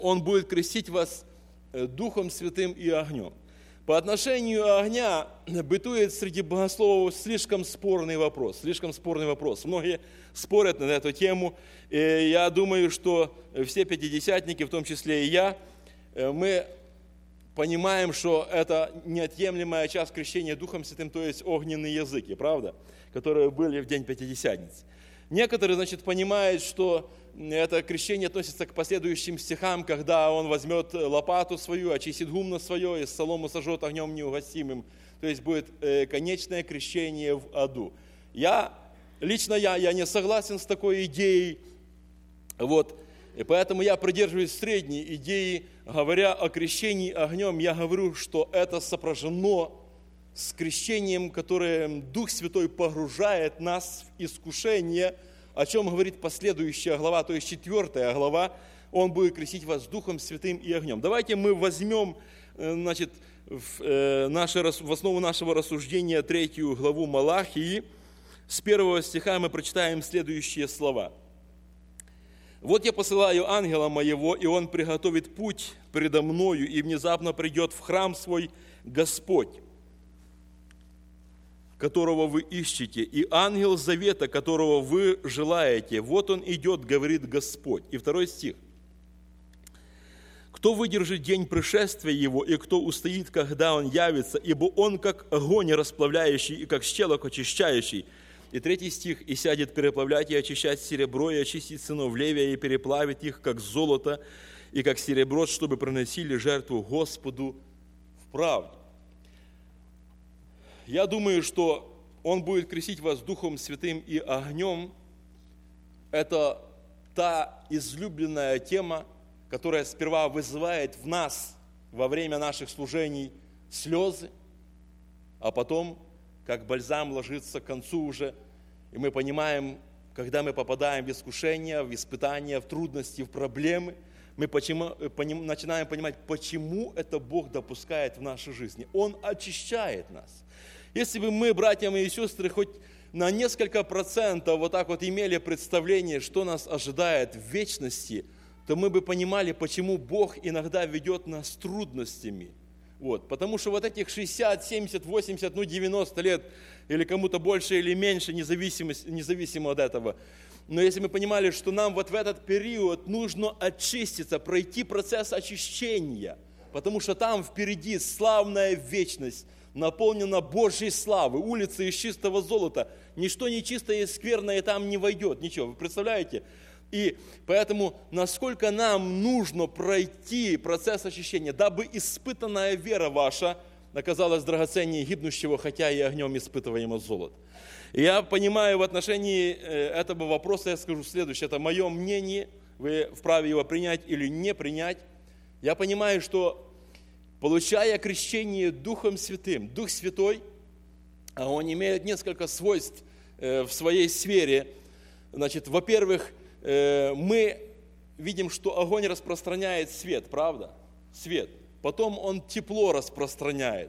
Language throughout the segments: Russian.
Он будет крестить вас Духом Святым и огнем. По отношению огня бытует среди богословов слишком спорный вопрос. Многие спорят на эту тему. И я думаю, что все пятидесятники, в том числе и я, мы понимаем, что это неотъемлемая часть крещения Духом Святым, то есть огненные языки, правда, которые были в день Пятидесятницы. Некоторые, понимают, что это крещение относится к последующим стихам, когда он возьмет лопату свою, очистит гумно свое и солому сожжет огнем неугасимым. То есть будет конечное крещение в аду. Лично я не согласен с такой идеей. И поэтому я придерживаюсь средней идеи, говоря о крещении огнем, я говорю, что это сопряжено с крещением, которое Дух Святой погружает нас в искушение, о чем говорит последующая глава, то есть 4 глава, Он будет крестить вас Духом Святым и огнем. Давайте мы возьмем, в основу нашего рассуждения 3 главу Малахии. С 1 стиха мы прочитаем следующие слова. «Вот я посылаю ангела моего, и он приготовит путь предо мною, и внезапно придет в храм свой Господь, которого вы ищете, и ангел завета, которого вы желаете. Вот он идет, говорит Господь». И 2 стих. «Кто выдержит день пришествия его, и кто устоит, когда он явится, ибо он как огонь расплавляющий, и как щелок очищающий». И 3 стих. «И сядет переплавлять и очищать серебро, и очистить сынов Левия, и переплавит их, как золото, и как серебро, чтобы приносили жертву Господу в правде». Я думаю, что Он будет крестить вас Духом Святым и огнем. Это та излюбленная тема, которая сперва вызывает в нас во время наших служений слезы, а потом, как бальзам, ложится к концу уже, и мы понимаем, когда мы попадаем в искушения, в испытания, в трудности, в проблемы, мы начинаем понимать, почему это Бог допускает в нашей жизни. Он очищает нас. Если бы мы, братья мои и сестры, хоть на несколько процентов имели представление, что нас ожидает в вечности, то мы бы понимали, почему Бог иногда ведет нас трудностями. Потому что этих 60, 70, 80, 90 лет, или кому-то больше или меньше, независимо от этого. Но если мы понимали, что нам в этот период нужно очиститься, пройти процесс очищения, потому что там впереди славная вечность, наполнена Божьей славой, улицы из чистого золота, ничто нечистое и скверное там не войдет, ничего, вы представляете? И поэтому, насколько нам нужно пройти процесс очищения, дабы испытанная вера ваша оказалась драгоценнее гибнущего, хотя и огнем испытываемого золота. И я понимаю, в отношении этого вопроса я скажу следующее. Это мое мнение, вы вправе его принять или не принять. Я понимаю, что, получая крещение Духом Святым, Дух Святой, он имеет несколько свойств в своей сфере. Во-первых, мы видим, что огонь распространяет свет, правда? Свет. Потом он тепло распространяет.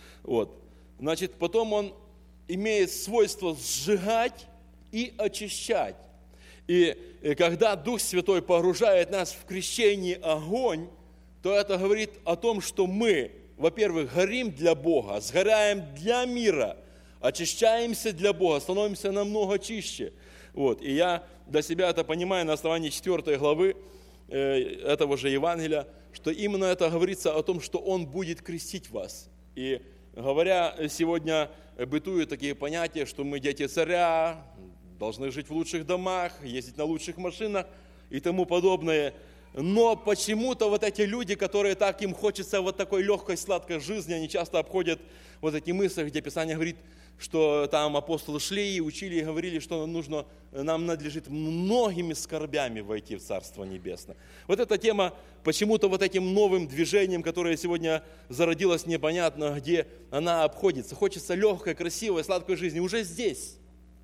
Потом он имеет свойство сжигать и очищать. И когда Дух Святой погружает нас в крещение огонь, то это говорит о том, что мы, во-первых, горим для Бога, сгораем для мира, очищаемся для Бога, становимся намного чище. И я для себя это понимаю на основании 4 главы этого же Евангелия, что именно это говорится о том, что Он будет крестить вас. И говоря, сегодня бытуют такие понятия, что мы дети царя, должны жить в лучших домах, ездить на лучших машинах и тому подобное. Но почему-то эти люди, которые так им хочется такой легкой, сладкой жизни, они часто обходят эти мысли, где Писание говорит, что там апостолы шли и учили, и говорили, что нам надлежит многими скорбями войти в Царство Небесное. Эта тема почему-то этим новым движением, которое сегодня зародилось непонятно где, она обходится. Хочется легкой, красивой, сладкой жизни уже здесь.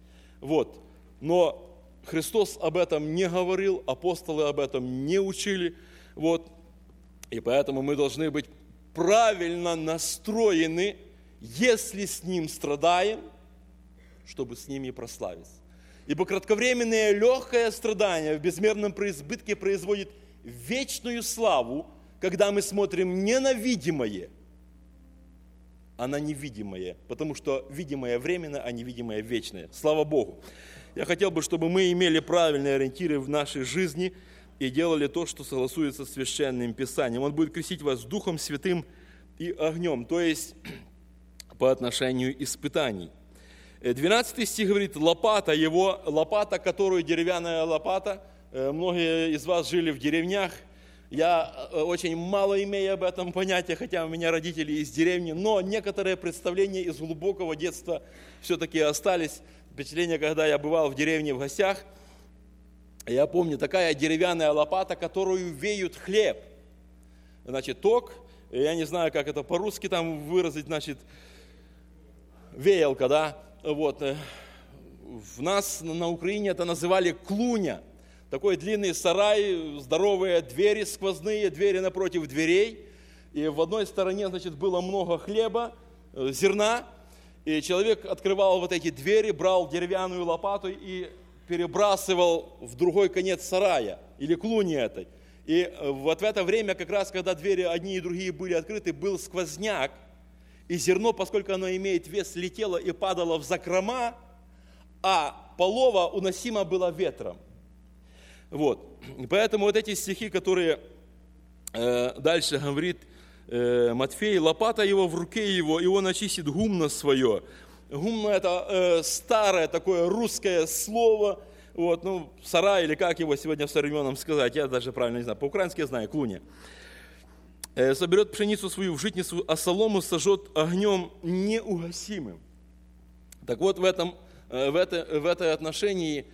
Но Христос об этом не говорил, апостолы об этом не учили. И поэтому мы должны быть правильно настроены, если с Ним страдаем, чтобы с Ним и прославиться. Ибо кратковременное легкое страдание в безмерном преизбытке производит вечную славу, когда мы смотрим не на видимое, а на невидимое, потому что видимое временно, а невидимое вечное. Слава Богу! Я хотел бы, чтобы мы имели правильные ориентиры в нашей жизни и делали то, что согласуется с Священным Писанием. Он будет крестить вас Духом Святым и огнем, то есть по отношению испытаний. 12 стих говорит, лопата его, лопата, которую деревянная лопата. Многие из вас жили в деревнях. Я очень мало имею об этом понятия, хотя у меня родители из деревни, но некоторые представления из глубокого детства все-таки остались. Впечатление, когда я бывал в деревне в гостях, я помню, такая деревянная лопата, которую веют хлеб. Значит, ток, я не знаю, как это по-русски там выразить, значит, веялка, да, вот. В нас на Украине это называли клуня. Такой длинный сарай, здоровые двери, сквозные двери напротив дверей. И в одной стороне, значит, было много хлеба, зерна. И человек открывал вот эти двери, брал деревянную лопату и перебрасывал в другой конец сарая или клуни этой. И вот в это время, как раз, когда двери одни и другие были открыты, был сквозняк. И зерно, поскольку оно имеет вес, летело и падало в закрома, а полова уносимо было ветром. Вот. Поэтому вот эти стихи, которые дальше говорит Матфей, лопата его в руке его, и он очистит гумно свое. Гумно это старое такое русское слово, вот, ну, сарай, или как его сегодня в современном сказать, я даже правильно не знаю, по-украински я знаю, клуня. Соберет пшеницу свою в житницу, а солому сожжет огнем неугасимым. Так вот, в этом отношении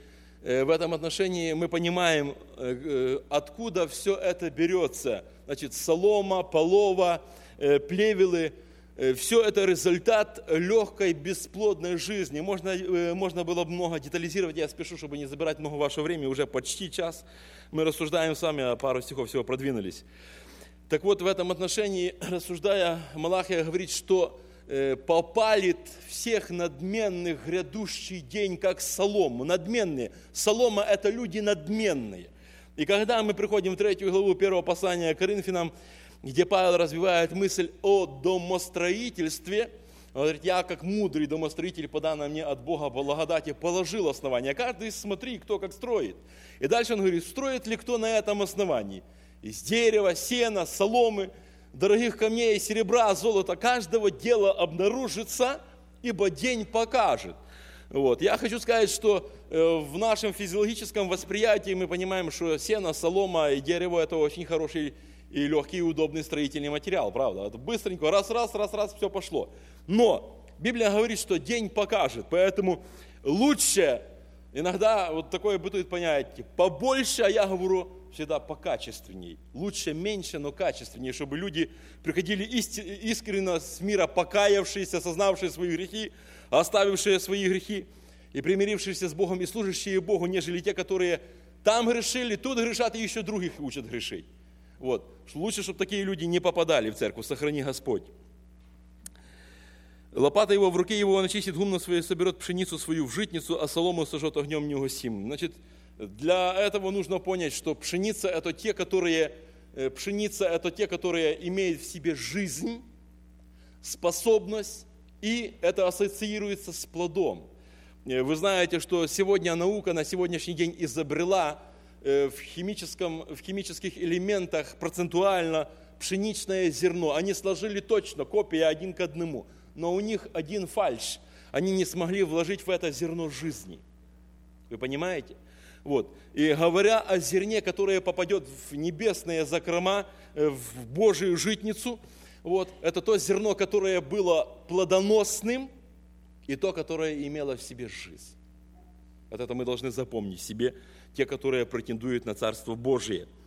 мы понимаем, откуда все это берется. Значит, солома, полова, плевелы, все это результат легкой, бесплодной жизни. Можно было бы много детализировать, я спешу, чтобы не забирать много вашего времени, уже почти час. Мы рассуждаем с вами, а пару стихов всего продвинулись. Так вот, в этом отношении, рассуждая, Малахия говорит, что попалит всех надменных грядущий день, как солому. Надменные. Солома – это люди надменные. И когда мы приходим в 3 главу 1 послания к Коринфянам, где Павел развивает мысль о домостроительстве, он говорит, я как мудрый домостроитель, по данной мне от Бога благодати, положил основание. Каждый смотри, кто как строит. И дальше он говорит, строит ли кто на этом основании? Из дерева, сена, соломы, дорогих камней, серебра, золота, каждого дела обнаружится, ибо день покажет. Вот. Я хочу сказать, что в нашем физиологическом восприятии мы понимаем, что сено, солома и дерево – это очень хороший и легкий, и удобный строительный материал, правда? Это быстренько, раз, все пошло. Но Библия говорит, что день покажет, поэтому лучше, иногда вот такое бытует понятие, побольше, а я говорю, всегда покачественней. Лучше, меньше, но качественнее, чтобы люди приходили искренне с мира, покаявшиеся, осознавшие свои грехи, оставившие свои грехи и примирившиеся с Богом и служащие Богу, нежели те, которые там грешили, тут грешат и еще других учат грешить. Вот. Лучше, чтобы такие люди не попадали в церковь, сохрани Господь. Лопата его в руке его, он очистит гумно свое, соберет пшеницу свою в житницу, а солому сожжет огнем неугасимым. Значит, для этого нужно понять, что пшеница это те, которые имеют в себе жизнь, способность, и это ассоциируется с плодом. Вы знаете, что сегодня наука на сегодняшний день изобрела в химических элементах процентуально пшеничное зерно. Они сложили точно, копии один к одному, но у них один фальшь. Они не смогли вложить в это зерно жизни. Вы понимаете? Вот. И говоря о зерне, которое попадет в небесные закрома, в Божию житницу, вот, это то зерно, которое было плодоносным, и то, которое имело в себе жизнь. Вот это мы должны запомнить себе, те, которые претендуют на Царство Божие.